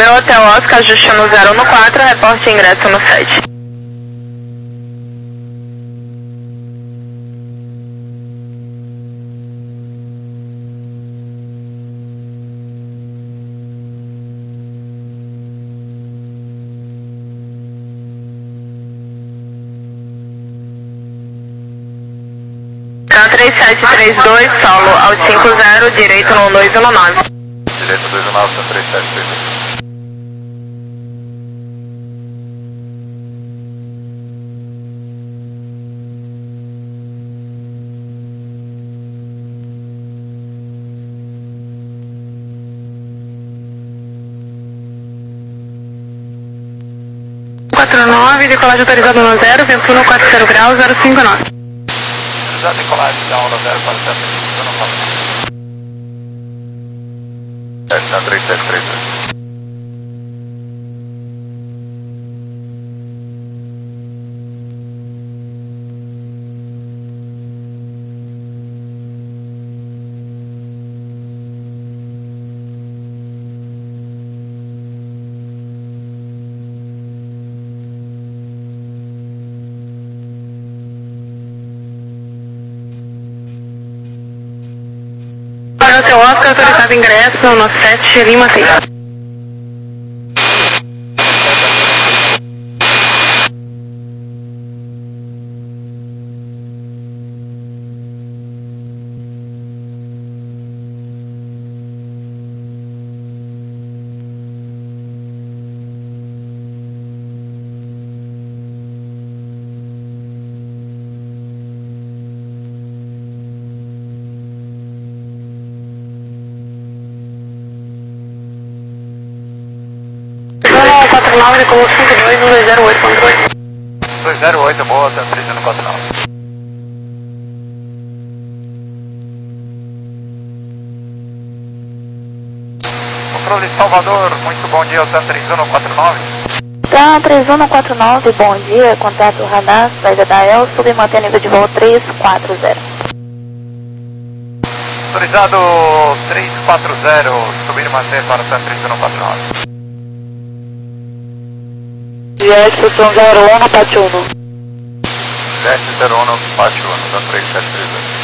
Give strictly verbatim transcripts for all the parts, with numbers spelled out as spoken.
Romeu Hotel Oscar, ajuste no zero no quatro, reporte ingresso no sete. três sete três dois, solo ao cinco zero, direito no dois um nove. Direito dois um nove, três sete três dois. quatro nove, decolagem autorizada no zero, vento no quatro zero graus, zero cinco nove. Autorizado decolagem da onda zero quatro sete três nove. três sete três dois. Hotel Oscar, autorizado ingresso no sete, Lima seis. quatro nove, decolou cinco dois, dois zero oito, controle. dois zero oito, boa, tá três zero quatro nove. Controle Salvador, muito bom dia, tá três um quatro nove. Tá três um quatro nove, bom dia, contato radar, saída da El, sub e mantém nível de voo três quatro zero. Autorizado três quatro zero, subir e manter para o três um quatro nove. Estação zero um no Pátio um. zero um no Pátio um, da três sete três dois.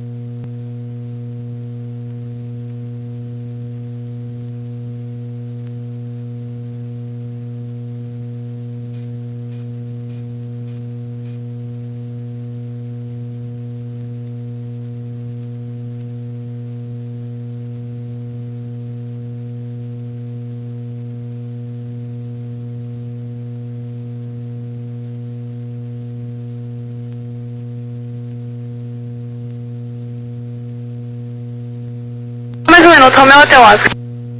Mais um minuto, Romeu Hotel Oscar.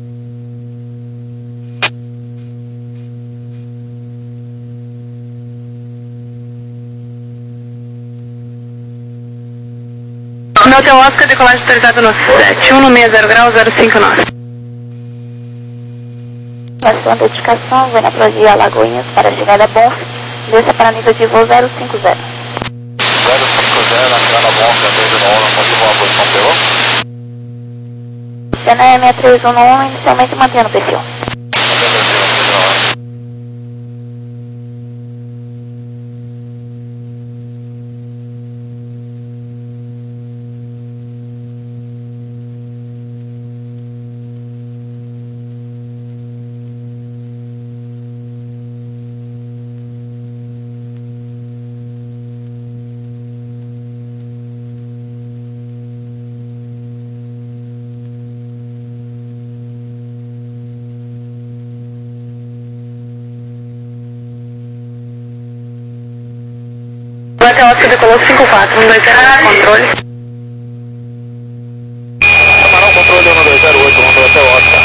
Romeu Hotel Oscar, decolagem autorizada no sete um no seis zero grau, zero cinco nove. A sua dedicação, vem na Prodia Alagoinhas para a chegada a Bonf, desça para nível de voo zero cinco zero. zero cinco zero, na chegada Bonf, três um um, motivo a posição pegou? C N E seis três um um, inicialmente mantendo o perfil. Hotel Oscar decolou cinco quatro, um dois zero, controle. Camarão, controle um dois zero oito, Romeu Hotel Oscar.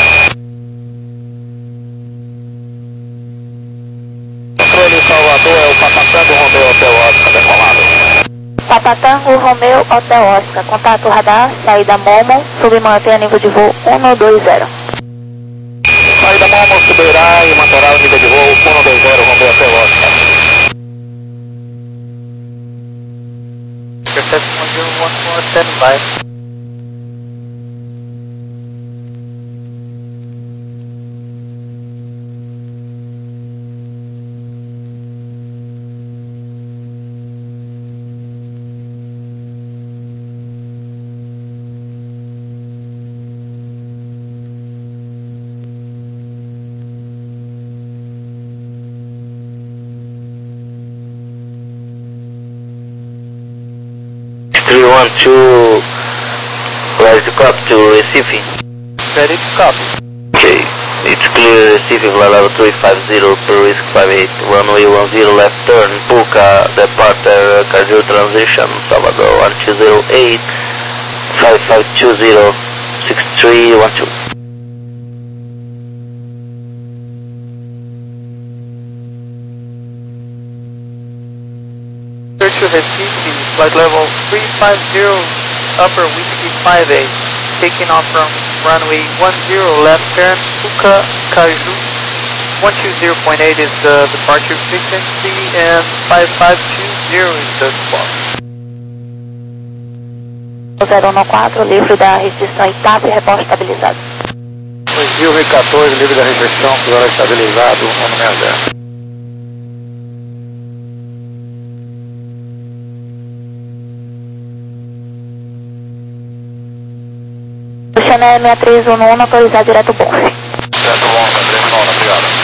Controle Salvador, é o Papatango Romeu Hotel Oscar, decolado. Papatango Romeu Hotel Oscar, contato radar, saída Momo, sub e mantém nível de voo um dois zero. Saída Momo, subirá e manterá o nível de voo um dois zero, Romeu Hotel Oscar. Standby. one two, where's the copy to receiving? Ready to copy. Okay, it's clear receiving flight level three five zero per risk five eight, runway one zero left turn, Puka, departure, cardio transition, Salvador one two zero eight, five five two zero, six three one two. To Recife, flight level three five zero, upper whiskey five eight, taking off from runway one zero left turn, Puka, Caju, one two zero point eight is the departure frequency and five five two zero is the squawk. zero um quatro, livre da restrição e TAP, reposto estabilizado. Brasil R quatorze, livre da restrição, piloto estabilizado, ano sessenta zero. Channel seis três um um, autorizado direto Bonf. Direto Bonf, três um um, obrigado.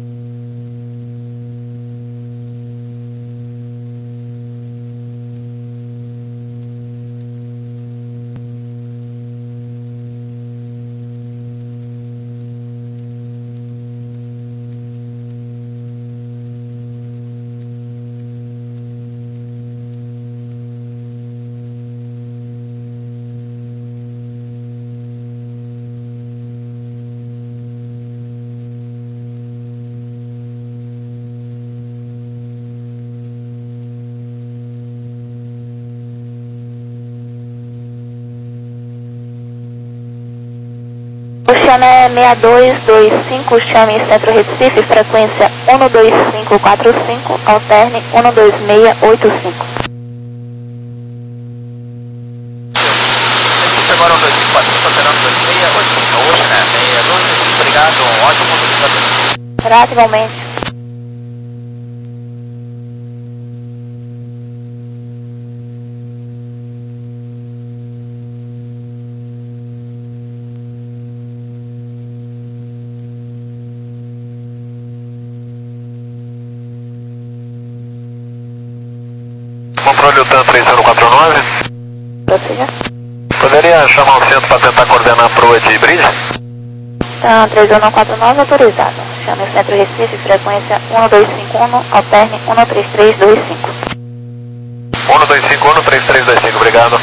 Channel seis dois dois cinco, chame Centro Recife, frequência um dois cinco quatro cinco, alterne um dois seis oito cinco. Agora um dois cinco quatro cinco, alterando dois seis oito cinco, hoje né, seis dois, obrigado, um ótimo motorista. Grato, igualmente. Controle UTAN três zero quatro nove. Prossiga. Poderia chamar o centro para tentar coordenar a proa de bridge? Tá, três um quatro nove, autorizado. Chame o Centro Recife, frequência um dois cinco um, alterne um três três dois cinco. um dois cinco um, três três dois cinco, obrigado.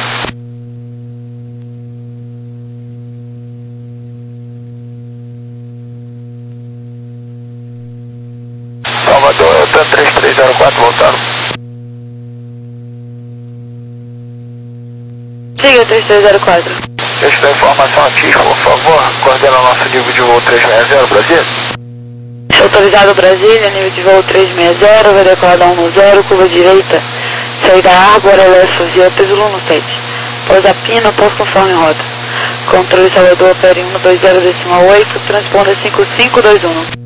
Salvador, UTAN três três zero quatro, voltando. Siga três três zero quatro. Deixa da informação ativa, por favor. Coordena nosso nível de voo três seis zero, Brasil. Autorizado Brasília, nível de voo três seis zero, vai decolar da um zero, curva direita, saída Arbor, L F, via peso Luno sete. Pousa Pina, pouso conforme rota. Controle Salvador, opere um dois zero decimal oito, transponder cinco cinco dois um.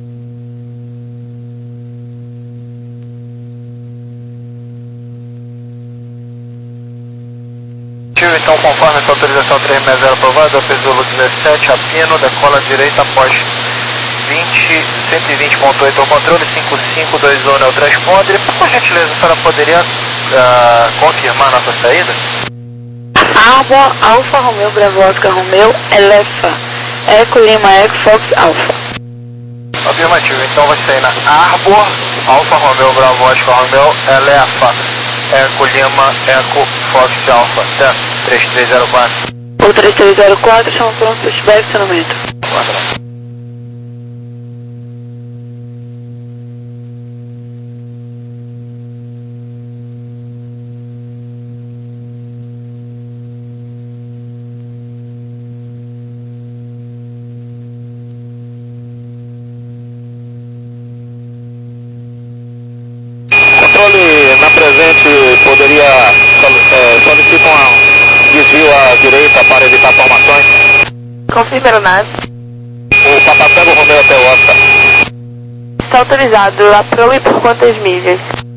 Então, conforme essa autorização três seis zero aprovada, Pesulo dezessete, Apino, decola direita após vinte, cento e vinte ponto oito ao controle, cinco cinco dois um é o transponder. Por gentileza, a senhora poderia uh, confirmar nossa saída? Arbor, Alfa Romeo, Bravo Oscar Romeo, Elefa, Eco Lima, Eco Fox Alfa. Afirmativo, então vai sair na Arbor, Alfa Romeo, Bravo Oscar Romeo, Elefa, Eco Lima, Eco Fox Alfa, tá? três três zero quatro. O três três zero quatro, chama pronto para pushback, acionamento. Controle na presente poderia é, solicitar um desvio à direita para evitar formações. Confirme a aeronave. O Papatango Romeo até o Oscar. Está autorizado. A proa e por quantas milhas?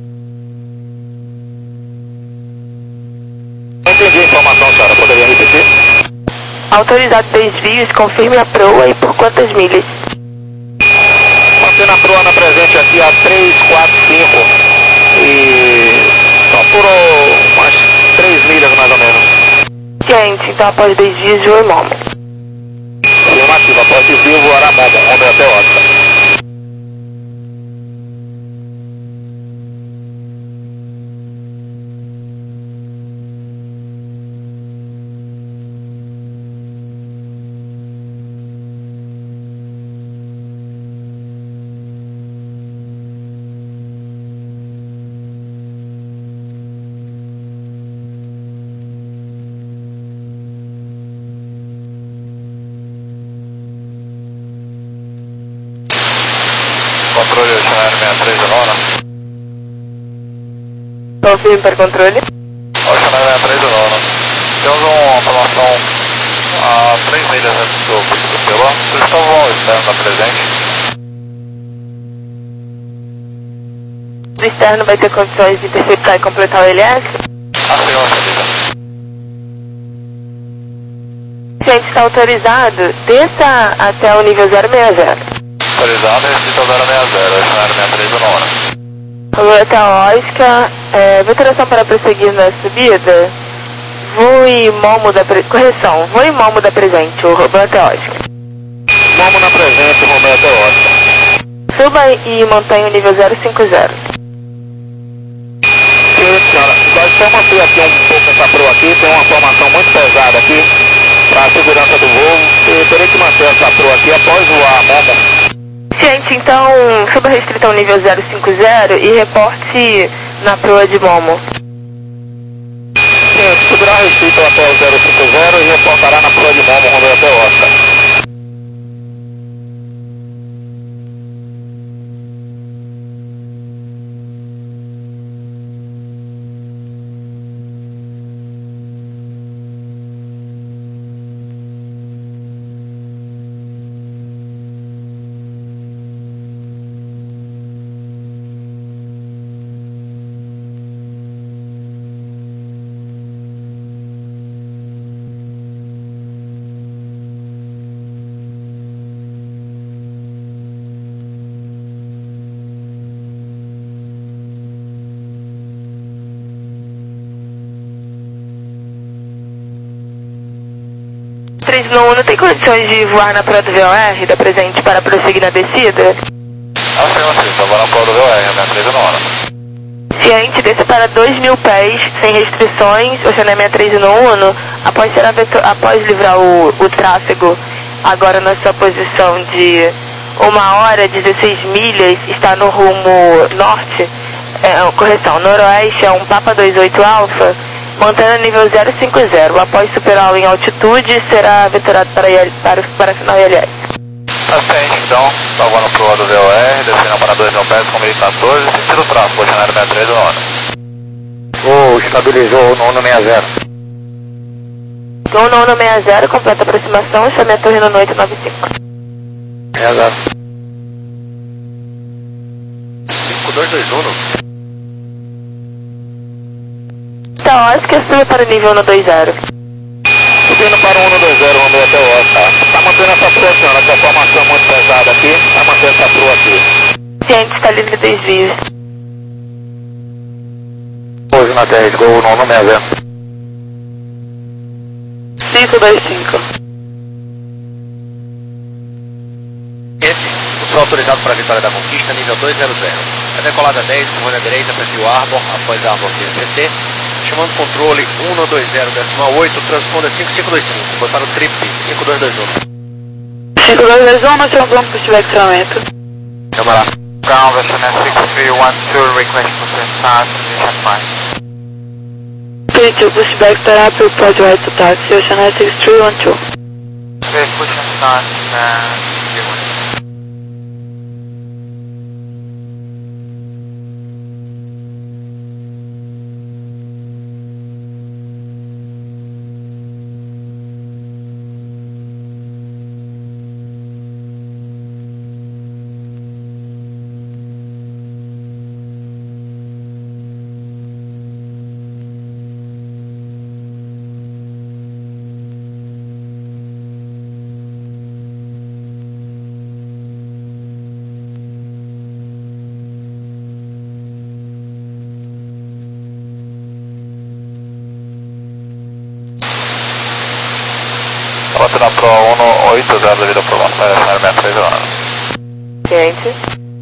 Não entendi a informação, senhora. Poderia repetir? Autorizado desvios, confirme a proa e por quantas milhas? Mantendo a proa na presente aqui a três quatro cinco e só por umas três milhas mais ou menos. Gente, então após dois dias, voe Momo. Afirmativo, após desvio, voará Momo, Romeo até Oscar. Controle Oceanário sessenta e três do nono. Confirme para controle. Oceanário sessenta e três do nono. Temos uma formação a três milhas antes do pico do Pelô. Eles estão voo externo da presente. O externo vai ter condições de interceptar e completar o L S? A segunda salida. Gente, está autorizado. Desça até o nível zero seis zero. Autorizado, restrito ao zero seis zero. Oceanário sessenta e três do nono. Vou até a Oscar. É, veteração para prosseguir na subida. Voe Momo da... Pre... Correção. Voe Momo da presente. O Romeo até Oscar. Momo na presente, Romeo até Oscar. Suba e mantenha o nível zero cinco zero. Senhora, senhora, nós só manter aqui um pouco essa proa aqui, tem uma formação muito pesada aqui para a segurança do voo. Eu terei que manter essa proa aqui após voar Momo. Gente, então suba restrito ao nível zero cinco zero e reporte na proa de Momo. Sim, subirá restrito até o zero cinco zero e reportará na proa de Momo, Romeo até Oscar. três não, não tem condições de voar na proa do V O R da presente para prosseguir na descida? Afirmativo, agora na prova do V O R, sessenta e três do nono. Ciente, desça para dois mil pés, sem restrições, Oceanário sessenta e três no Uno, após, ser aveto, após livrar o, o tráfego, agora na sua posição de uma hora, dezesseis milhas, está no rumo norte, é, correção, noroeste, é um Papa vinte e oito Alfa, mantendo o nível zero cinco zero. Após superá-lo em altitude, será vetorado para, para, para final I L S. Ascende então, agora na prova do V O R, descendo para dois mil pés com mil e quatorze, sentido tráfego, Oceanário sessenta e três do nono. Oh, estabilizou no Uno sessenta. No Uno sessenta, completa aproximação, chame a torre no oito nove cinco. sessenta. cinco dois dois um. Tá, Oscar, suba para o nível um dois zero. Subindo para o Uno dois zero, Romeo até Oscar. Está mantendo essa proa, senhora, que a formação é muito pesada aqui. Está mantendo essa proa aqui. Ciente, está livre de desvios. Hoje na Terra, Gol no Uno sessenta. cinco dois cinco. Esse, o sol autorizado para a Vitória da Conquista, nível dois zero zero. É decolada dez, curva à direita, perfil Arbor, após Arbor C C T. Chamando controle um dois zero, decimal oito, transponder cinco cinco dois cinco. Foi para o trip cinco dois dois um. cinco dois dois um, não tinha plano para estiver equipamento. Vamos lá. Ground Oceanário six three one two, request for start, condition five. three two, pushback para approach right to taxi, Oceanário six three one two. Okay, push and start, uh, Proa um oito zero devido à promoção, é sessenta e três horas. Ciente.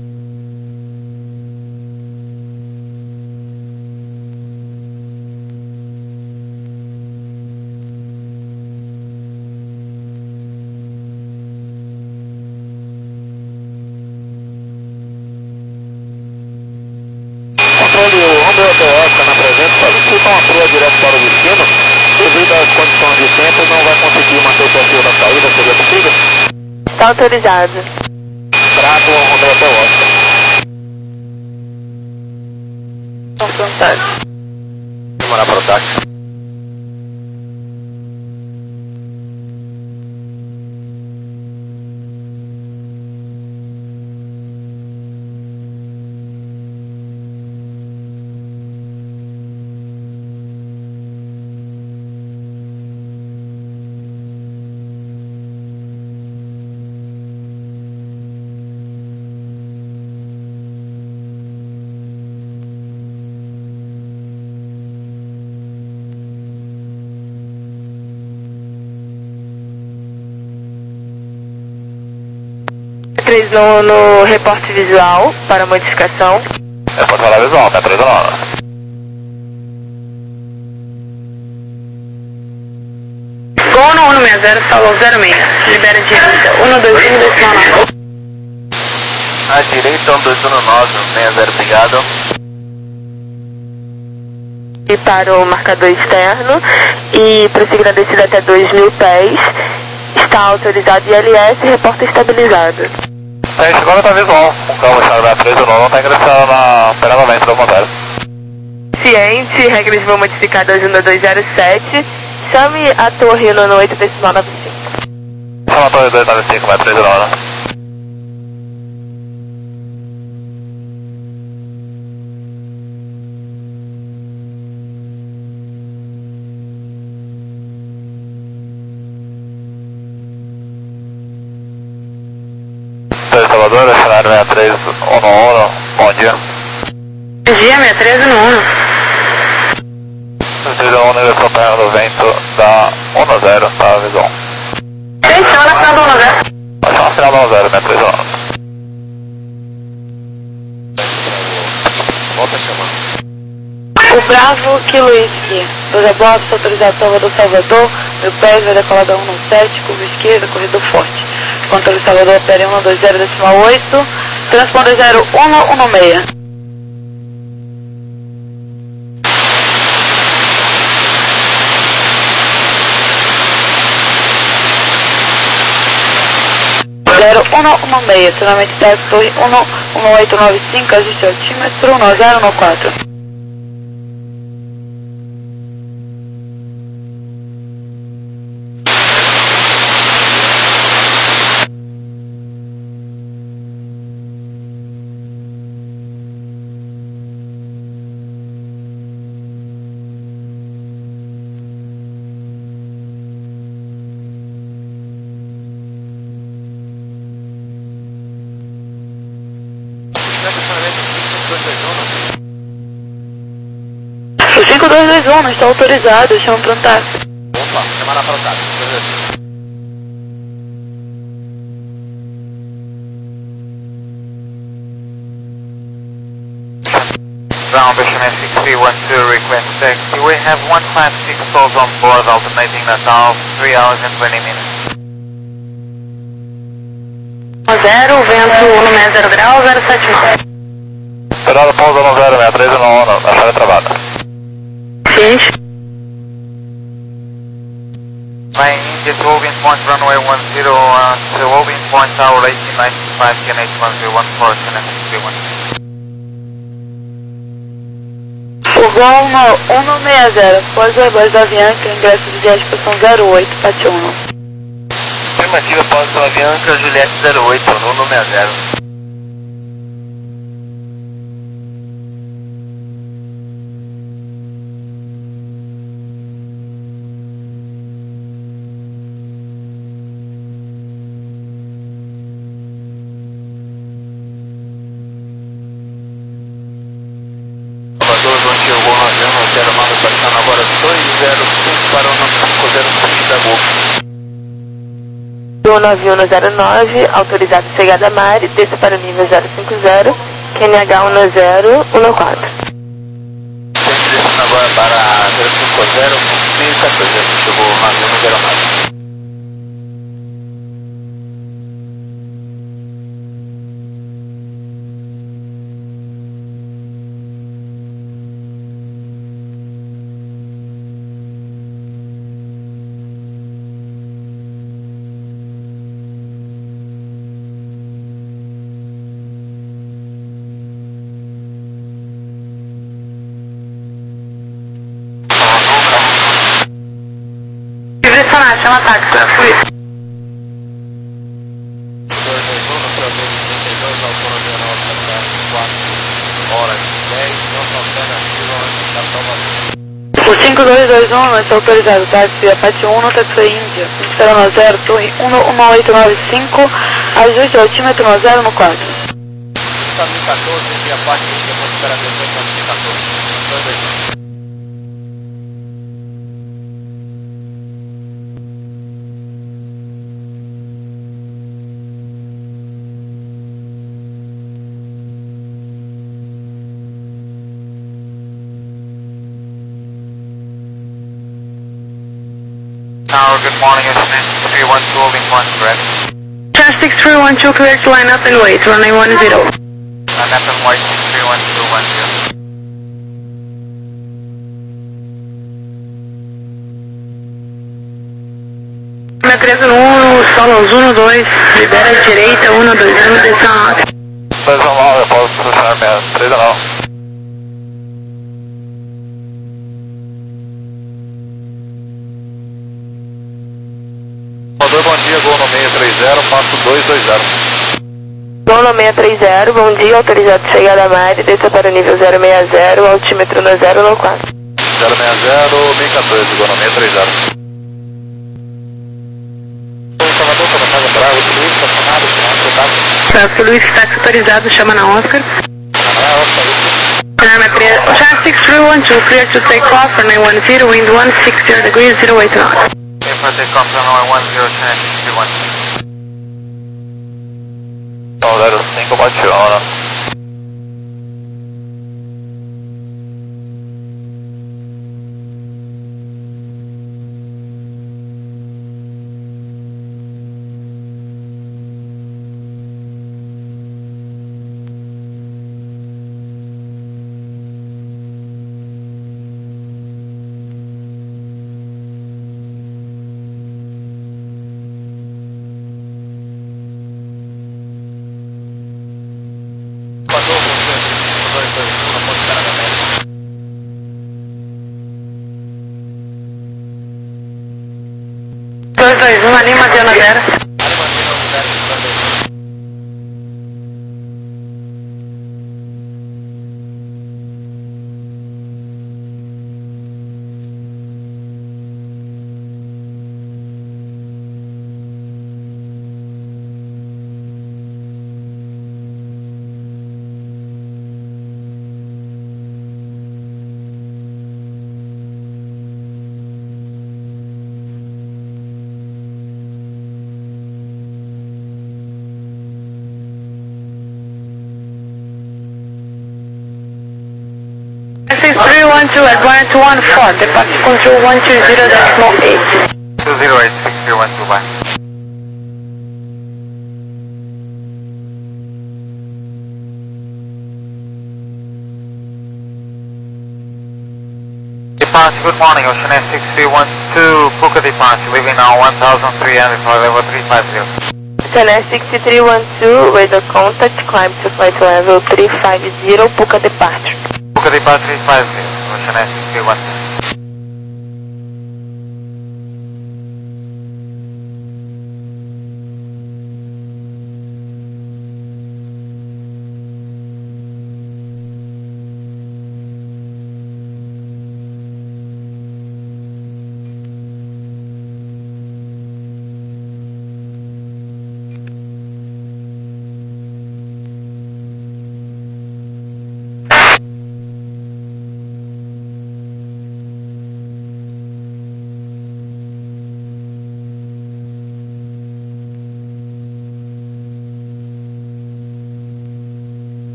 Controle Romeo Hotel Oscar na presença, solicita uma proa direto para o destino. Devido às condições de tempo, não vai conseguir manter o perfil da saída, seria possível? Está autorizado. Bravo Romeo Hotel Oscar. Confrontado. Demorar para o táxi. três um no reporte visual para modificação. Reporte para visual, tá três nove. Gol no um seis zero, salvo zero seis. Libera direita. um dois um, decimal nove. À direita, um dois um nove, seis zero, obrigado. E para o marcador externo e prosseguir na descida até dois mil pés. Está autorizado I L S e reporta estabilizado. A gente agora tá visual. O carro está na três nove, não está ingressando na peradamente do motel. Ciente, regras de voo modificadas um dois zero sete. Chame a torre no oito decimal nove cinco. Chama a torre dois nove cinco, vai três nove. Salvador, cenário sessenta e três um um, bom dia. Bom dia, sessenta e três um um. sessenta e três um um, ingressou perto do vento da um zero, tá a visão. Sim, chama na final do um zero. Vai chamar a final do um zero, sessenta e três um um. Volta a chamar. O Bravo Kilo Whisky. dois abortos, autorizado Salvador, Salvador. Meu pés vai decolar da um sete, curva esquerda, corredor forte. Controle Salvador, P R um dois zero decimal oito. Transponder zero um um seis. zero um um seis, treinamento da torre um um oito nove cinco, ajuste altímetro um zero um quatro. O cinco dois dois um não está autorizado, chama para um táxi. Opa, chamar para o táxi. Ground Fisherman six three one two, request taxi. We have one five six souls on board, alternating Natal, three hours and twenty minutes. zero, vento um seis zero grau, zero sete nove. Esperado pouso no zero sessenta e três um um, na chave travada. Ciente. Flying India to Open Point, runway one zero, uh, to Open Point, tower eighteen ninety-five, K N H one zero one four, K N H three one. O Gol no um seis zero, após o Airbus da Avianca, ingresso de viagem posição zero oito, Pátio um. Afirmativa, Paulo Avianca, Juliette zero oito, Nuno sessenta e zero. Salvador, bom dia, Gol Avião, zero nove, passando agora dois zero cinco para o nome cinco zero cinco da Golfo. do nove um zero nove, autorizado chegada a mar, desça para o nível zero cinco zero, Q N H um zero um quatro. Descendo agora para zero cinco zero, mil e quatorze, chegou o navio no zero nove. Direcionar, chama táxi para fluir. dois dois um, no seu trinta e dois, autonomia nossa para quatro horas e dez, nossa alternativa está Salvador. O cinco dois dois um, não está autorizado, táxi Apache um, no táxi Índia, Esperando zero, torre um um oito nove cinco, ajuste altímetro no zero no quatro. Está mil e quatorze, e a parte Índia, vamos esperar dezoito, mil e quatorze. dois dois um. Tower, good morning, it's three one two, holding one, correct? six three one two, clear to line up and wait, runway one zero. Line up and wait, six three one two one zero. três um, solos um dois, libera a direita, um dois um, descão alta. dois um nove, eu posso puxar minha três um nove. Salvador, bom dia, gol no seis três zero, passo dois dois zero. Gol no seis três zero, bom dia, autorizado chegada a mar, desça para o nível zero seis zero, altímetro no zero no quatro. zero seis zero, mil e quatorze, gol no seis três zero. Salvador, tô na Casa Brava, tudo isso, estacionado, final do contato. Táxi Luiz, táxi autorizado, chama na Oscar. Ah, Oscar, isso. Char six three one two, clear to take off, runway one zero, wind one six zero degrees, zero eight knots. Clear for takeoff, runway one zero, China six three one. Oh, zero cinco, Barcelona. dois dois um, anima Diana zero. six three one two, advance one four, departure control one two zero decimal eight. two zero eight, six three one two, bye. Departure, good morning, Ocean Air six three one two, Puka departure, leaving now one thousand three hundred for level three five zero. Ocean Air six three one two, radar contact, climb to flight level three five zero, Puka departure. Puka departure three five zero, Ocean Air six three one two.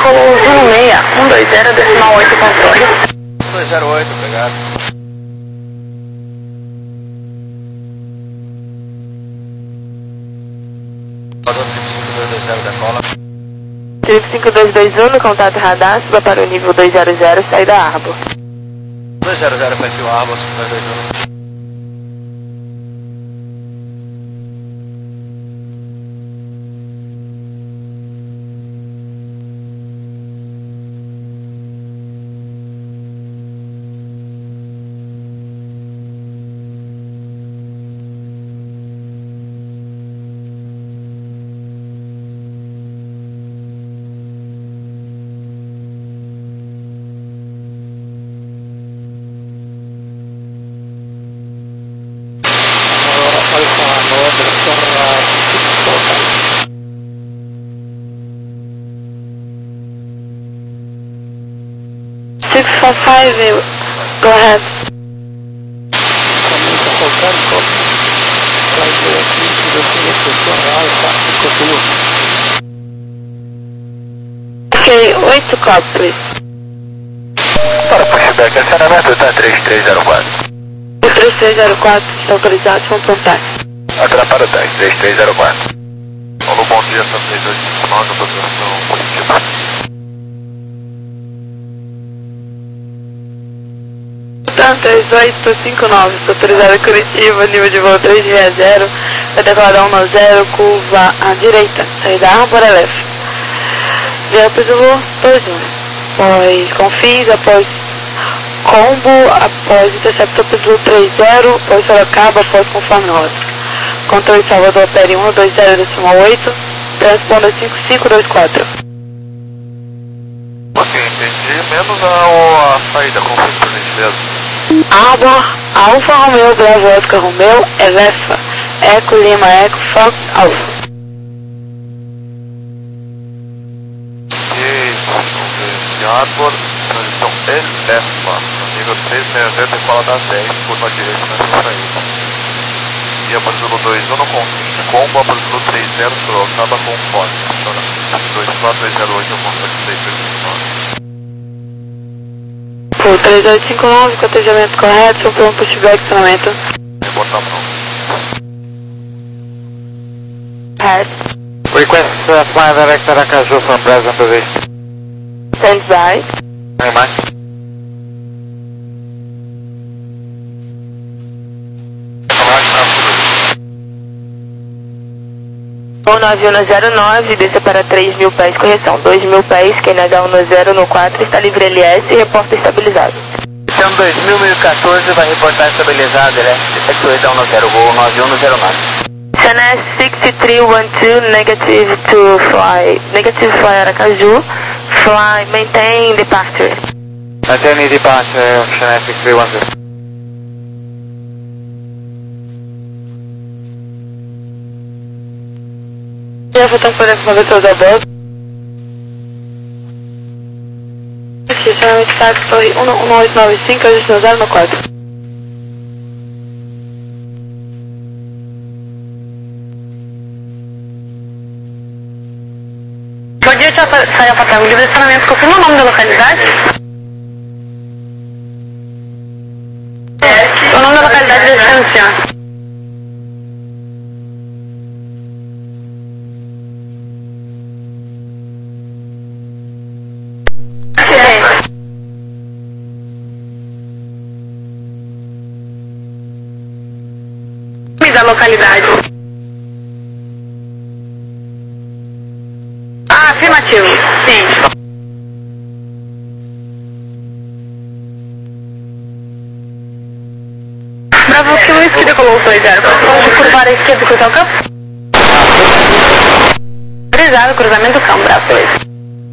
Voo Zulu seis, um dois zero, decimal oito, controle. um dois zero oito, obrigado. Rodou cinco dois dois zero, decola. Trip cinco dois dois um, no contato radar, suba para o nível dois zero zero, saída Arbor. dois zero zero, perfil Arbor, cinco dois dois um. six four five, go ahead. Ok, oito cop, please. Para pushback, acionamento está três três zero quatro. três três zero quatro, localizados, vamos para o táxi. Atrapalha o táxi, três três zero quatro. Alô, bom dia, são três dois cinco nove, operação positiva. três oito cinco nove, autorizado Curitiba, nível de voo três seis zero, vai declarar um nove zero, curva à direita, saída Arbor Elef. Via Pisulo dois um, após Confins, após Combo, após Interceptor Pisulo três zero, após Sorocaba, após conforme rota. Controle Salvador Peri um dois zero decimal oito, transponder cinco cinco dois quatro. Ok, entendi, menos a, a saída, como foi por gentileza? Arbor, Alfa Romeo, Bravo Oscar Romeo, Elefa, Eco Lima, Eco Fox, Alfa. Ok, vamos ver. Arbor, transição Elefa, no nível três seis zero, decola das dez, curva direita nessa saída. E a Brasil dois um no Confins, Combo, a Brasil três zero, Sorocaba, conforme. dois quatro dois zero oito, contato seis dois cinco nove. Voo três oito cinco nove, cotejamento correto, sofreu um pushback, acionamento. Reportar pronto. Head. Request uh, fly direct Aracaju from present position. Stand by. Very much. Voo nove um zero nove, desça para três mil pés, correção, dois mil pés, Q N H um zero no quatro, está livre L S e reporta estabilizado. São dois mil e quatorze, vai reportar estabilizado, L S sete oito um zero, voo nove um zero nove. C N S six three one two, negative to fly, negative fly Aracaju, fly, maintain departure. Maintain departure, C N S six three one two. Já vou estar fazendo uma versão da bordo. Estacionamento táxi, torre um oito nove cinco, ajuste no zero no quatro. Bom dia, Saia Patrão, livre de estacionamento, confirma o nome da localidade? O nome da localidade de destino. Da localidade. Ah, afirmativo, sim. Bravo, que Luiz que decolou o dois zero. Pode curvar a esquerda e cruzar o campo? Autorizado, cruzamento do campo, Bravo dois.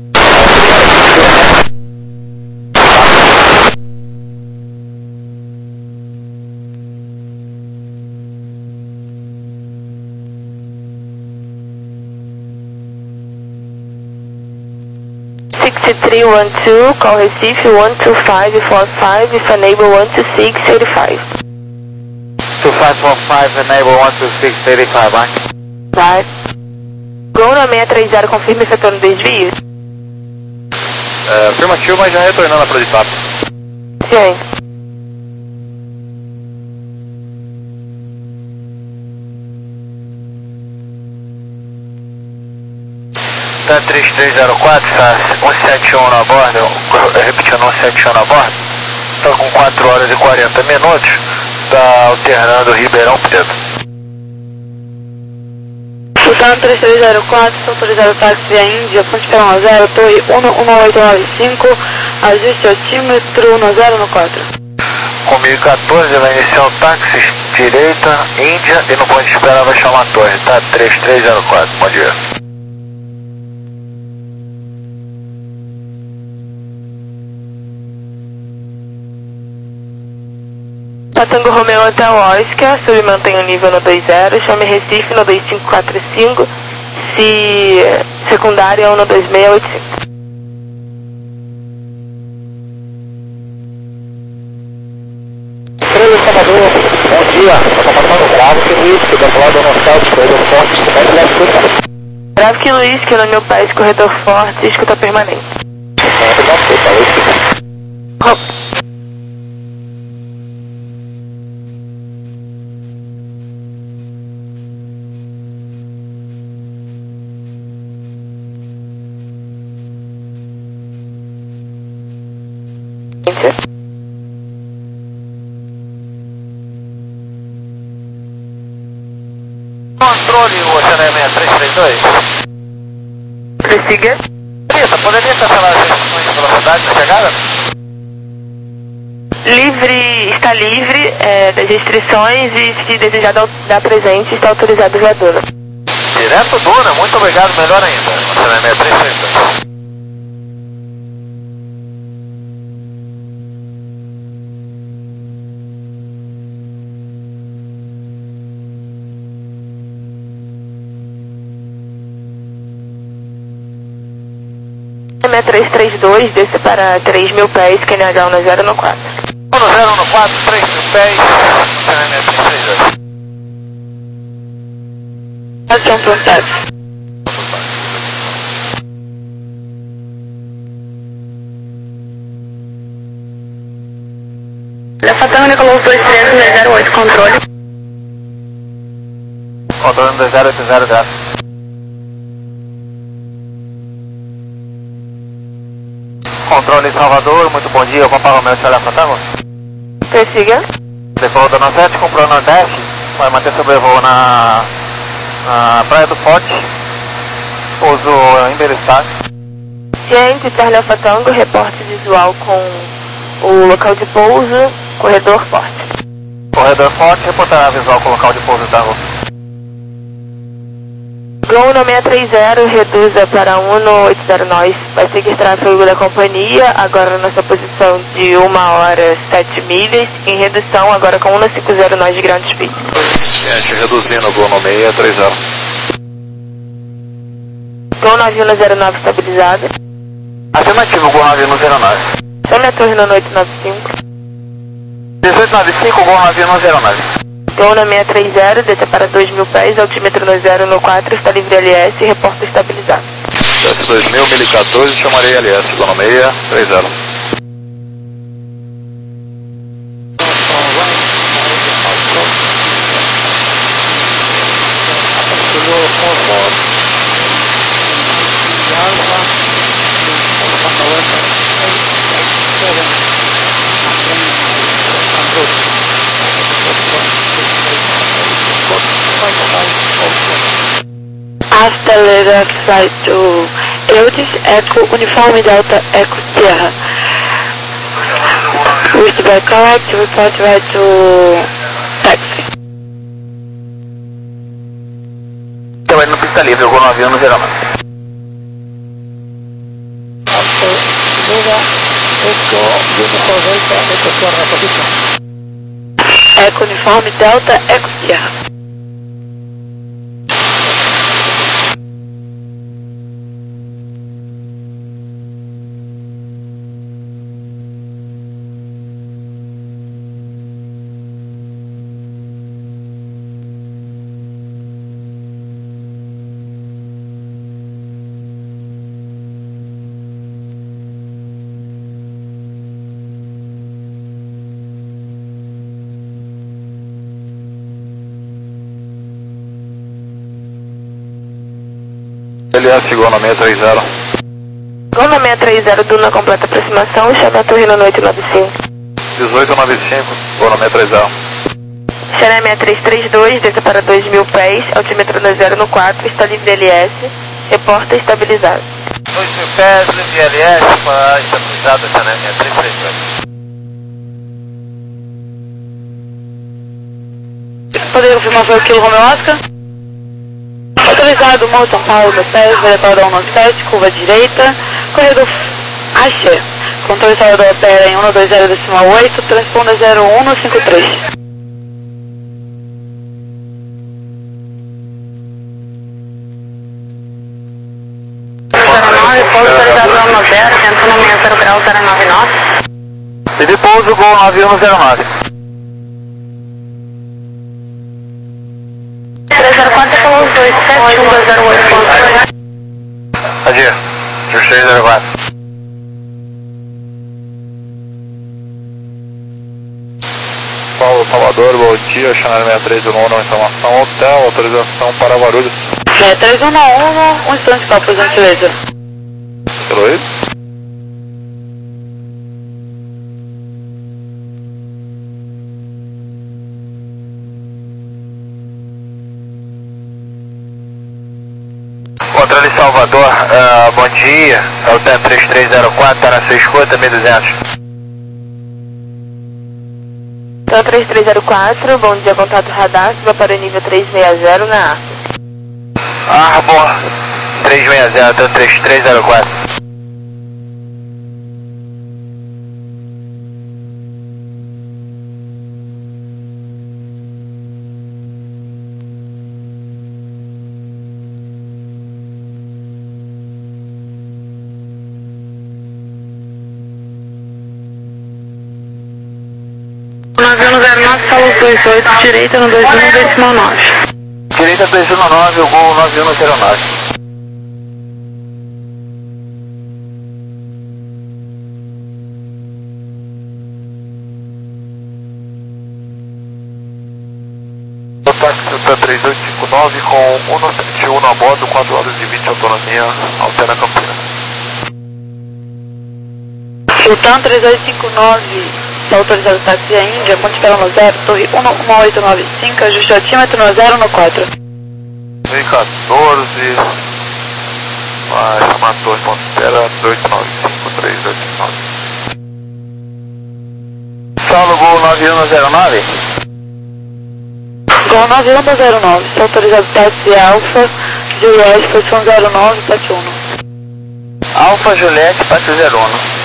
six three one two, call Recife one two five four five, if enable one two six eight five. two five four five, enable one two six eight five, right? Right. Gol na seis três zero, confirma efetuando desvio. É, afirmativo, mas já retornando a Prodipap. Ciente. Tá três três zero quatro, tá cento e setenta e um na borda, repetindo cento e setenta e um na borda. Tá com quatro horas e quarenta minutos, tá alternando Ribeirão Preto. Sultano três três zero quatro, autorizado táxi via Índia, ponte para um zero, torre um um oito nove cinco, ajuste altímetro um zero no quatro. Comigo quatorze, vai iniciar o táxi, direita, Índia, e no ponto de espera vai chamar a torre, tá? três três zero quatro, bom dia. Tango Romeo até o Oscar, submantém o nível no dois zero, chame Recife no dois cinco quatro cinco, se secundária um no dois seis oito cinco. Estrela Salvador, bom dia, estou passando o carro, que isso, do lado do nosso corredor forte, pode lá escutar. Bravo que Luiz, que no meu país, corredor forte, escuta permanente. Oh. Controle, o Oceanemia três três dois. Prossiga. Isso, poderia cancelar as restrições de velocidade na chegada? Livre, está livre é, das restrições e se desejar dar presente, está autorizado o voador. Direto Duna, muito obrigado, melhor ainda. Oceanemia três três dois. M três três dois, desce para três mil pés, Q N H um no zero no quatro. um no zero no quatro, três mil pés, Oceanemia três três dois. Ação para o táxi. Alfa Tango Nicolau dois três zero oito, controle. Controle dois zero oito zero, graças. Controle Salvador, muito bom dia, Papa Romeo, senhor Alfa Tango. Prossiga. Default da sete, comprou Nordeste, vai manter sobrevoo na, na Praia do Forte, pouso em Belistar. Ciente, Charlie Alfa Tango, reporte visual com o local de pouso, corredor forte. Corredor Forte, reportará visual com o local de pouso da rua. Gol no seis três zero, reduza para um no oito zero nós, vai seguir tráfego da companhia, agora na sua posição de uma hora sete milhas, em redução agora com um no cinco zero nós de ground speed. Gente, reduzindo o Gol no seis três zero. Gol nove um no zero nove estabilizado. Afirmativo, Gol nove um zero nove. Chame a torre no oito nove cinco. dezoito nove cinco, Gol nove um zero nove. Gol na seis três zero, desça para dois mil pés, altímetro no zero no quatro, está livre L S e reporta estabilizado. Desce dois mil, mil e quatorze, chamarei L S, Gol no seis três zero. Acelera flight to Eudes, Eco, Uniforme Delta, Eco Sierra. With by correct, report right to taxi. Então ele não pista livre, Gol nove um zero nove. Eco, Uniforme Delta, Eco Sierra. S, Gol na seiscentos e trinta. Gol na seiscentos e trinta, Duna completa aproximação, chame a torre no oito nove cinco. dezoito noventa e cinco, Gol na seiscentos e trinta. Xeré seis três três dois, desça para dois mil pés, altímetro no zero no quatro, está livre L S, reporta estabilizado. dois mil pés, livre L S, para estabilizado, Xeré seis três três dois. Poder confirmar foi o Kilo Romeo Oscar? Autorizado, Motor Paulo do Pés, vereador um sete, curva direita, corredor Axé. Controle Salvador opera em um dois zero decimal oito, transponder zero um cinco três. zero nove, pouso autorizado no zero, vento no meio zero grau zero nove nove. Ele pouso, Gol nove um zero nove. três zero quatro, pouso dois sete um dois zero oito ponto dois. Adir, três zero quatro. Paulo Salvador, bom dia, Chanel seis três um um, informação hotel, autorização para Guarulhos. seis três um um, um instante só, por gentileza. Pelo isso? Controle Salvador, uh, bom dia, é o T E M três três zero quatro, está na sua escuta, mil e duzentos. Então três três zero quatro, bom dia, contato radar, suba para o nível trezentos e sessenta na Arbor. Arbor, trezentos e sessenta, três três zero quatro. nove um zero nove, solo dois oito, direita no dois um decimal nove. Direita dois um nove, o Gol nove um zero nove. Táxi três oito cinco nove com cento e setenta e um a bordo, quatro horas e vinte autonomia, Altera Campinas. Sultan três oito cinco nove, está autorizado o táxi à Índia, ponte para no zero, torre um oito nove cinco, ajuste o altímetro no zero no quatro. dois quatorze, vai chamar a torre Montera, dois nove cinco três oito nove. Saulo, Gol nove um zero nove. Gol nove um zero nove, está autorizado o táxi Alfa, Juliette, posição zero nove, Pátio um. Alfa Juliette, Pátio zero um.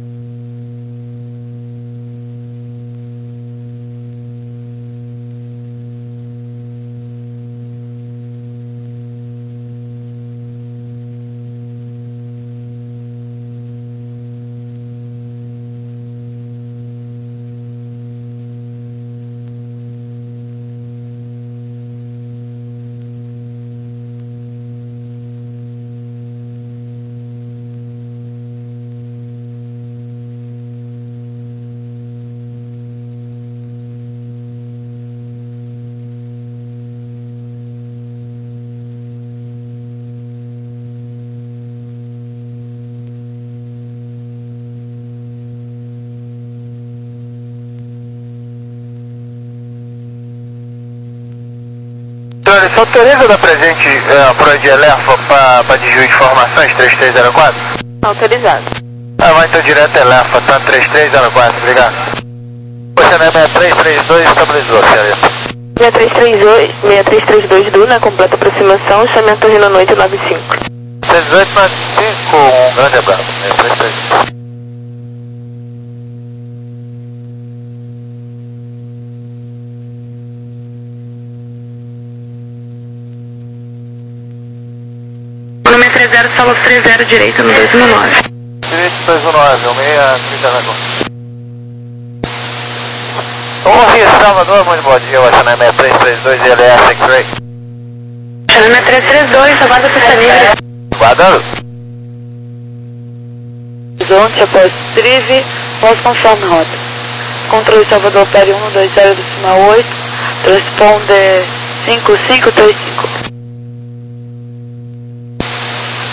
Senhores, você autoriza da presente uh, por de Elefa para desvio de informações três três zero quatro? Autorizado. Ah, vai então direto Elefa, tá três três zero quatro, obrigado. Você não é seis três três dois, estabilizou, senhorita. seis três três dois, seis três três dois Duna, completa aproximação, chame a torre no oito nove cinco. seis oito nove cinco, um grande abraço. seis três três dois. Número três zero, solo três zero, direita no dois um nove. Direito dois um nove, o seis trinta na conta. Ô Rio Salvador, muito bom dia, o Chanel seis três três dois e L S X-Ray. Chanel três três dois, aguarda pista livre. Guardando? Horizonte após Trive, posso conforme rota. Controle Salvador, opere um dois zero decimal oito, transponder cinco cinco três cinco.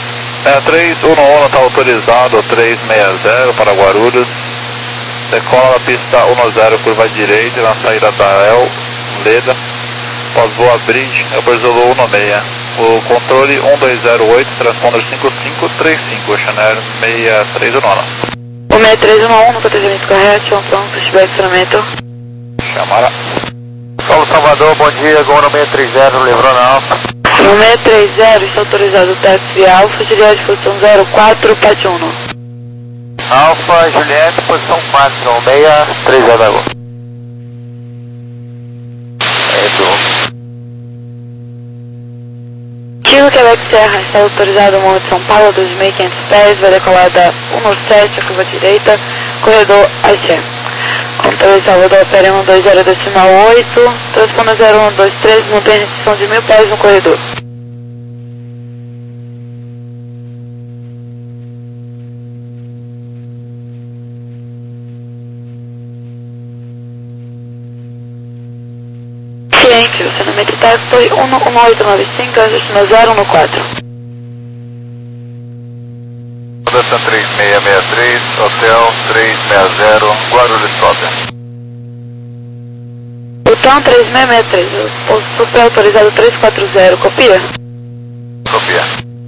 sessenta e três, um um está autorizado, trezentos e sessenta para Guarulhos. Decola na pista dez, curva direita, na saída da El, Leda. Pós-voa Bridge, é o Zulu dezesseis. O controle um dois zero oito, transponder cinco cinco três cinco, Channel sessenta e três um nove. O sessenta e três um um, no protegimento correto, um pronto, estiver experimento. Chamara. Paulo Salvador, bom dia, Gono seiscentos e trinta, Levrona Alfa. No seiscentos e trinta, está autorizado o táxi Alfa, Juliette, posição zero quatro, Pátio um. Alfa, Juliette, posição quatro, seiscentos e trinta da Gol. Kilo Quebec Serra, está autorizado o Morro de São Paulo, dois mil e quinhentos pés, vai decolar da cento e sete, curva direita, corredor Axé. Controle Salvador, opera um dois zero decimal oito, transponder zero um dois três, mantém restrição de mil pés no corredor. Ciente, o estacionamento táxi foi um um oito nove cinco, ajuste no zero um quatro. Fundação três seis seis três, Hotel três seis zero, Guarulhos Cópia. Botão três seis seis três, o posto super autorizado trezentos e quarenta, copia? Copia.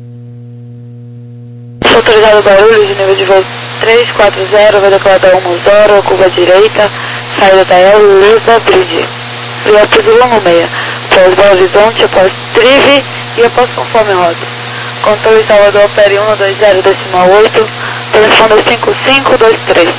Autorizado Guarulhos, de nível de voo trezentos e quarenta, vai decolar da um zero, curva direita, saída da El, Lisa, Bridge. Juliette Zulu dezesseis, após Belo Horizonte, após Trive e após conforme rota. Controle Salvador, opere um dois zero decimal oito, telefone cinco cinco dois três.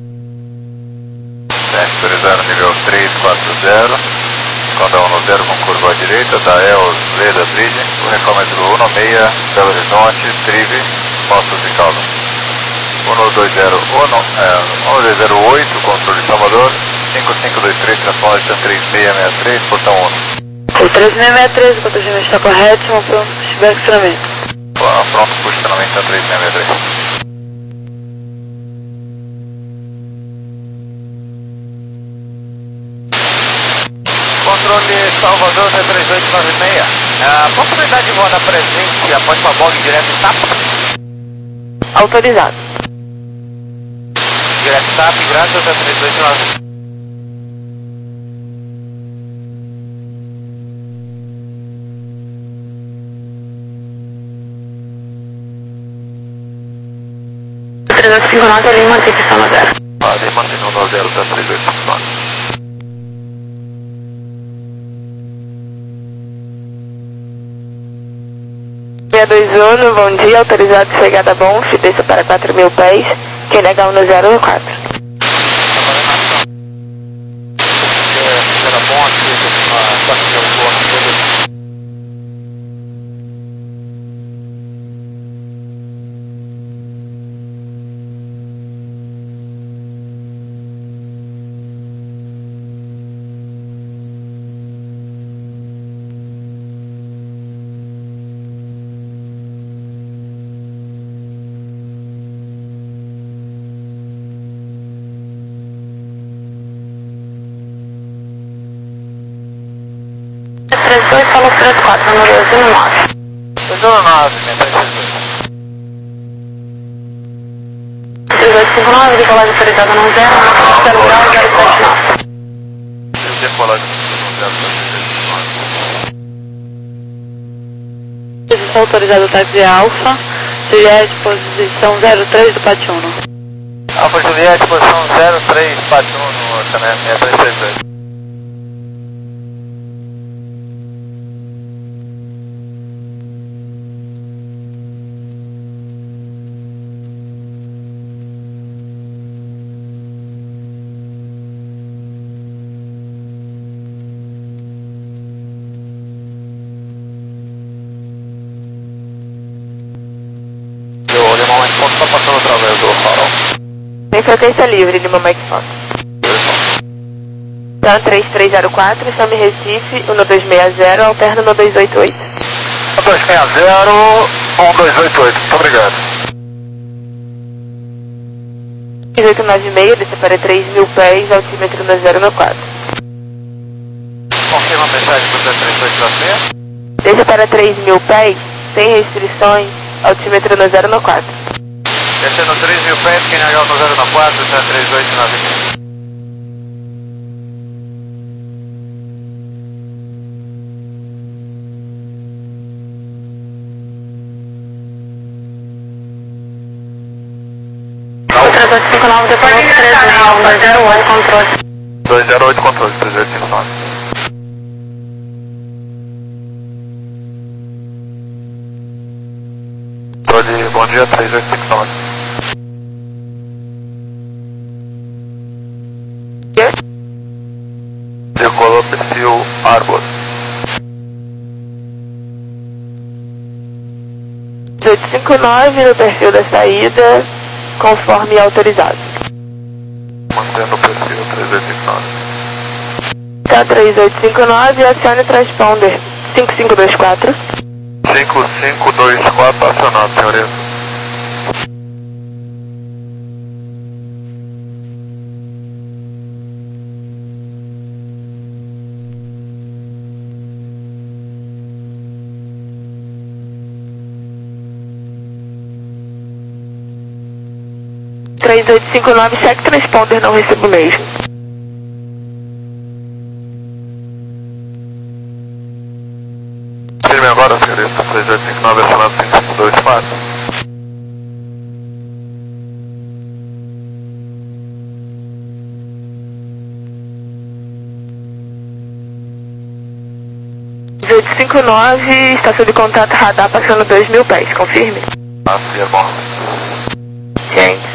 Autorizado nível trezentos e quarenta, Conda um zero com curva à direita, da El, Leda, Bridge, o recômetro um seis, Belo Horizonte, Trive, postos de caldo. um dois zero oito, controle Salvador, cinco cinco dois três, transponder três seis seis três, portão um. O três seis seis três, o protegimento está correto, um pronto, estiver extremamente. Pronto, posicionamento três seis seis três. Controle Salvador C três oito nove seis. A possibilidade de voar na presente após uma boga direto TAP? Autorizado. Direto TAP, graças a três oito nove seis. trezentos e cinquenta e nove, ali mantém posição no zero. Pode manter no zero, tá três oito nove. seis dois um, bom dia, autorizado chegada bom, desça para quatro mil pés, quem legal no zero um quatro. três dois, falou três quatro, número dois nove. dois nove, minha presença. três dois cinco nove, decolagem autorizada no zero, zero grau, zero sete nove. Decolagem no zero Posição autorizada o táxi Alfa, Juliette, posição zero três do Pátio um. Alfa Juliette, posição zero três, Pátio um, no Channel seis três três dois. Está passando através do farol. Tem frequência livre de Mamãe Foto. Então três três zero quatro, chame Recife, um dois seis zero, alterna no dois oito oito. um dois seis zero, um dois oito oito, muito obrigado. três oito nove seis, desce para três mil pés, altímetro no zero no quatro. Confirma a mensagem para o três oito nove seis. Desce para três mil pés, sem restrições, altímetro no zero no quatro. Descendo três mil pés, Q N H no zero no quatro, está três oito nove. três oito cinco nove, depois três nove zero oito, controle. dois zero oito, controle, três oito cinco nove. Controle, bom dia, três oito cinco nove. Decolou perfil Arbor. oito cinco nove no perfil da saída, conforme autorizado. Mantendo o perfil três oito cinco nove. Tá três oito cinco nove, acione o transponder cinco cinco dois quatro. cinco cinco dois quatro acionado, senhorita. três oito cinco nove, cheque transponder, não recebo mesmo. Firme agora, senhorita, três oito cinco nove, acionado cinco cinco dois quatro. oito cinco nove, estação de contato radar passando dois mil pés, confirme. Assim é bom. Gente.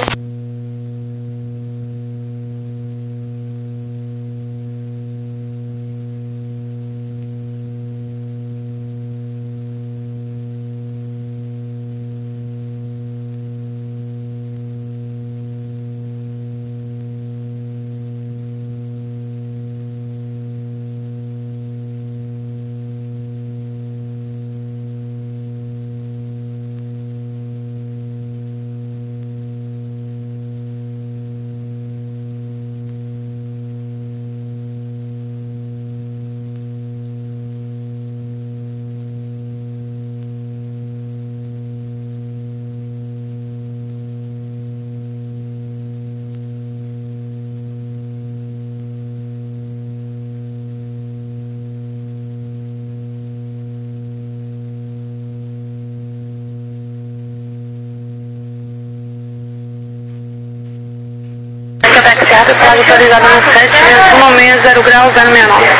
Certo, está autorizado no sete, um seis zero grau, zero seis nove.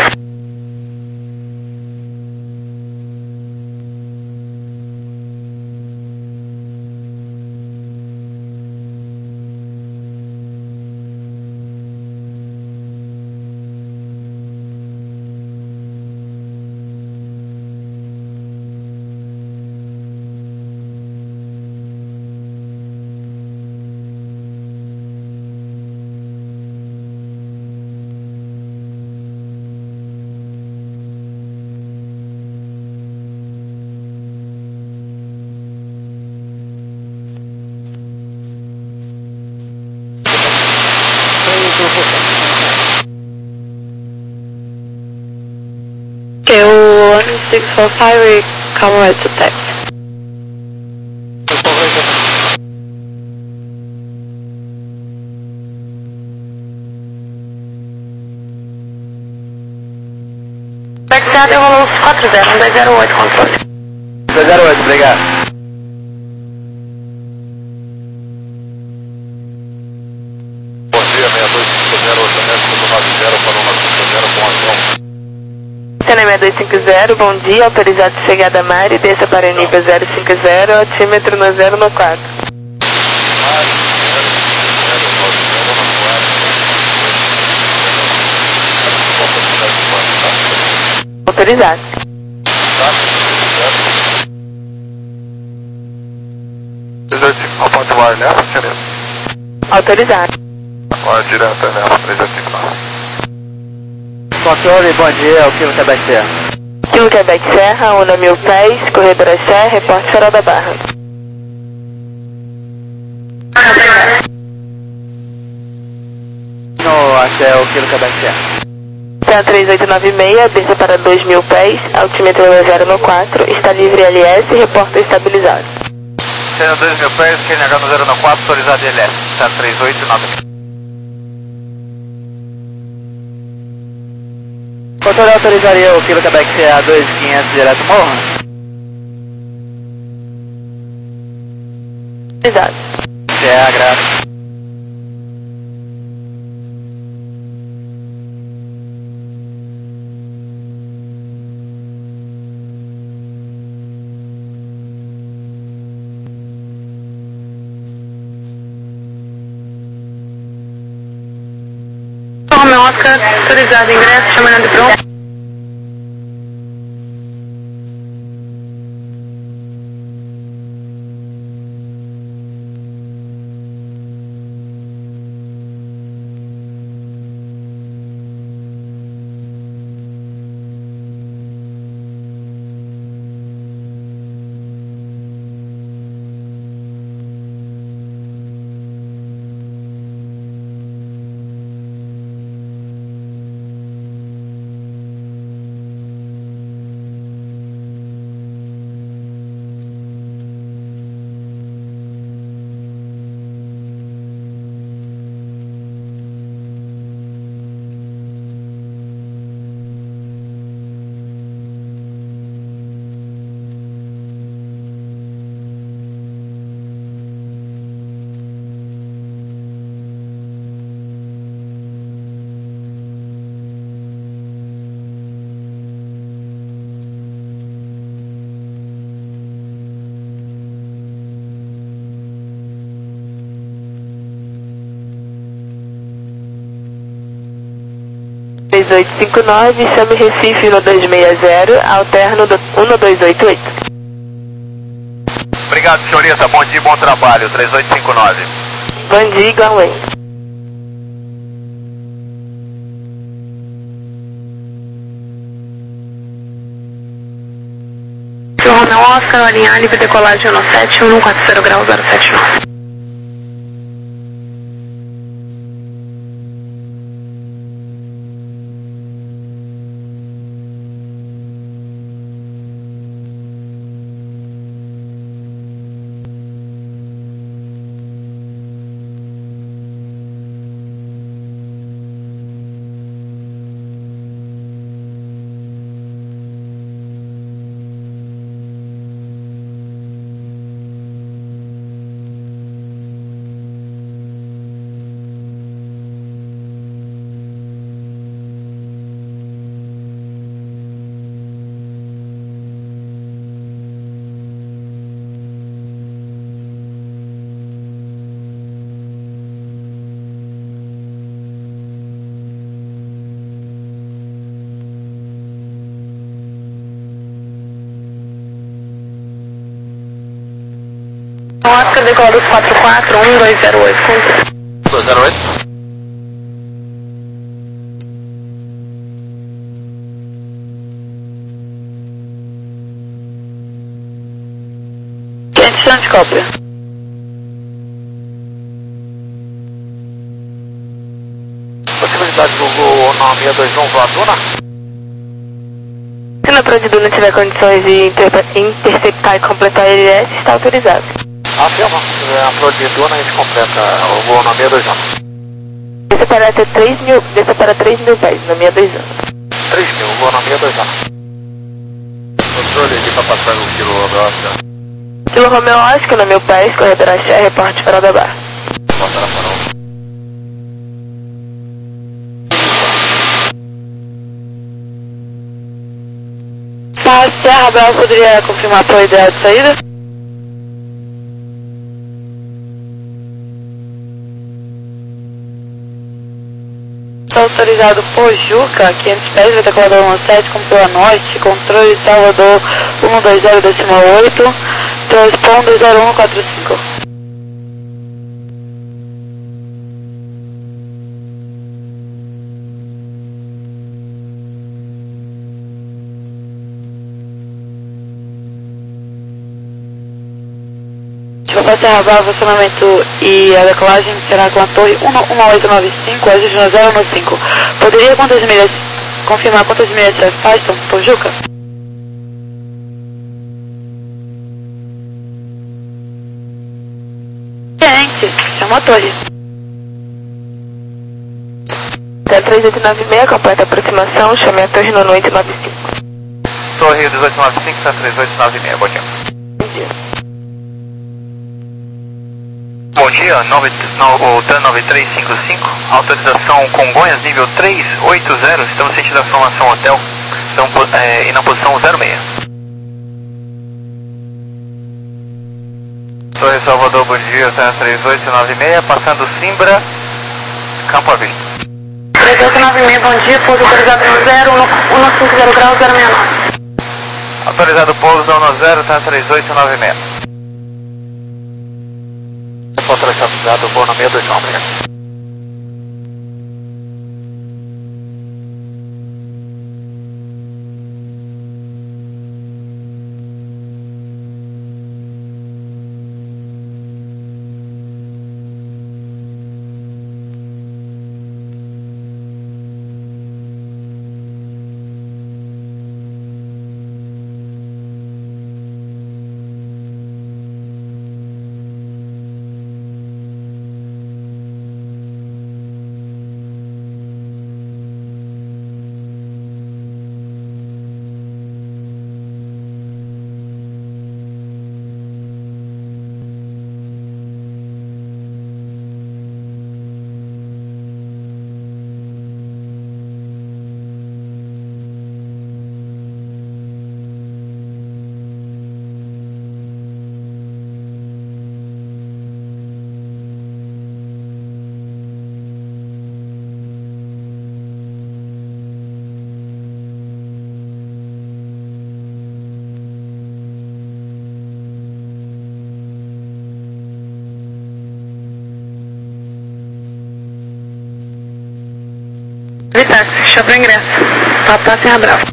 Okay, one six four five, we come right to text. Taxiado rolou quatro zero, dois zero oito, controle. dois zero oito, obrigado. Bom dia, seis dois cinco zero, oito nove zero para uma cinco zero com ação. Cena seis dois cinco zero, bom dia, autorizado de chegada a Mari, desça para nível zero cinco zero, altímetro no zero no quatro. Autorizado. três oito cinco nove, pode voar nessa, senhorita? Autorizado. Voar direto nessa, três oito cinco nove. Controle, bom dia, o Kilo Quebec Serra. Kilo Quebec Serra, Una mil pés, corredor Axé, reporte Farol da Barra. No Axé, o Kilo Quebec Serra. Tá três oito nove seis, desça para dois mil pés, altímetro zero no quatro, está livre L S, reporta estabilizado. Sendo dois mil pés, Q N H no zero nove quatro, autorizado L S, sete três oito nove. Quanto hora autorizaria o Kilo Quebec C A dois quinhentos direto morro? Exato. C A, graças. Romeo Oscar, autorizado ingresso, chamando de pronto. três oito cinco nove, chame Recife um dois seis zero, alterno do um dois oito oito. Obrigado, senhorita. Bom dia e bom trabalho. três oito cinco nove. Bom dia, igualmente. Romeo Oscar, linha livre, decolagem um sete um quatro zero grau zero sete nove. Oscar, decola dos quatro quatro um dois zero oito. dois zero oito. Quente de cópia. Possibilidade do voo nove seis dois um voadora? Se na Prodiduna tiver condições de inter interceptar e completar a L S, está autorizado. Afirma, se tiver a Prodiduna, a gente completa o voo nove seis dois um. Desça para até três mil, desça para três mil pés, no seis dois um. três mil, voo nove seis dois um. Controle aqui para passar no quilo Romeo Oscar. Kilo Romeo Oscar, no mil pés, corredor Axé, reporte Farol da Barra. Bota na farol. A Serra Brava poderia confirmar a ideia de saída? Está autorizado Pojuca, quinhentos pés, vai decolador um sete, Compila Norte, controle Salvador um dois zero decimal oito, transponder zero um quatro cinco. Para Serra Brava, acionamento e a decolagem será com a torre um oito nove cinco, ajuste no zero um cinco. Poderia quantas milhas, confirmar quantas milhas se afastam, Pojuca? Norte, chama a torre. Até três oito nove seis, completa a aproximação, chame a torre no oito nove cinco. Torre dezoito nove cinco, está três oito nove seis, bom dia. Bom dia. Bom dia, nove, no, o TAN nove três cinco cinco, autorização Congonhas nível três oito zero, estamos sentindo a formação hotel, estamos é, e na posição zero seis. Torre Salvador, bom dia, TAN três oito nove seis, passando Simbra, Campo à Vista. três oito nove seis, bom dia, pouso autorizado no zero, um cinco zero grau, zero seis nove. Autorizado pouso no zero, TAN três oito nove seis. Autorizado voo no seis dois nove, obrigado. Táxi, fechou para ingresso. Papá Serra Brava.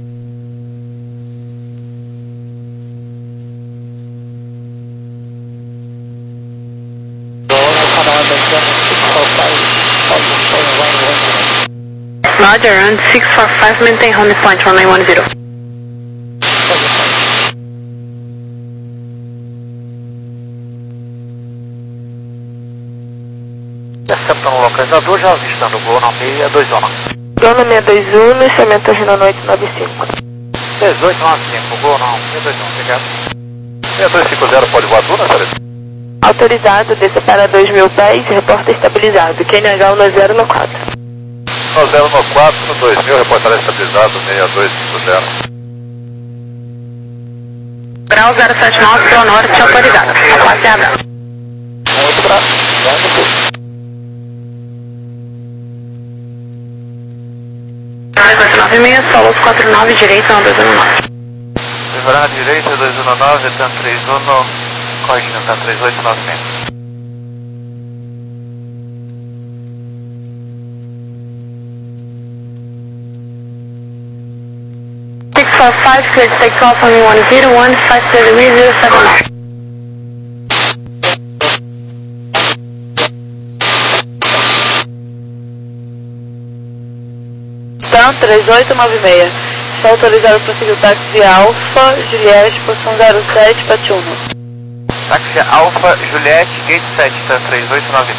Roger, run six four five, maintain home point one nine one zero. Recepta no localizador, já avistando o voo na seis dois um. Dona seis dois um, chame a torre no oito nove cinco. dezoito nove cinco, voo não, seis dois um, obrigado. seis dois cinco zero, pode voar tudo, né, Autorizado, desça para dois mil pés, reporta estabilizado. Q N H no zero no quatro. No zero no quatro, no dois mil, reportará estabilizado, seis dois cinco zero. Grau zero sete nove, Pro Norte, autorizado. Papá Serra Brava. Muito braço, vai no curso. três oito nove seis, Solos quatro nove, direita, um dois um nove. Livrando à direita, dois um nove, TAN três um, corrigindo, TAN três oito nove seis. six four five, clear to take off on one zero one, five zero zero seven nine. TAN três oito nove seis, está autorizado para seguir o táxi Alfa, Juliette, posição zero sete, Patiuno. Táxi Alfa, Juliette, Gate sete, TAN três oito nove seis.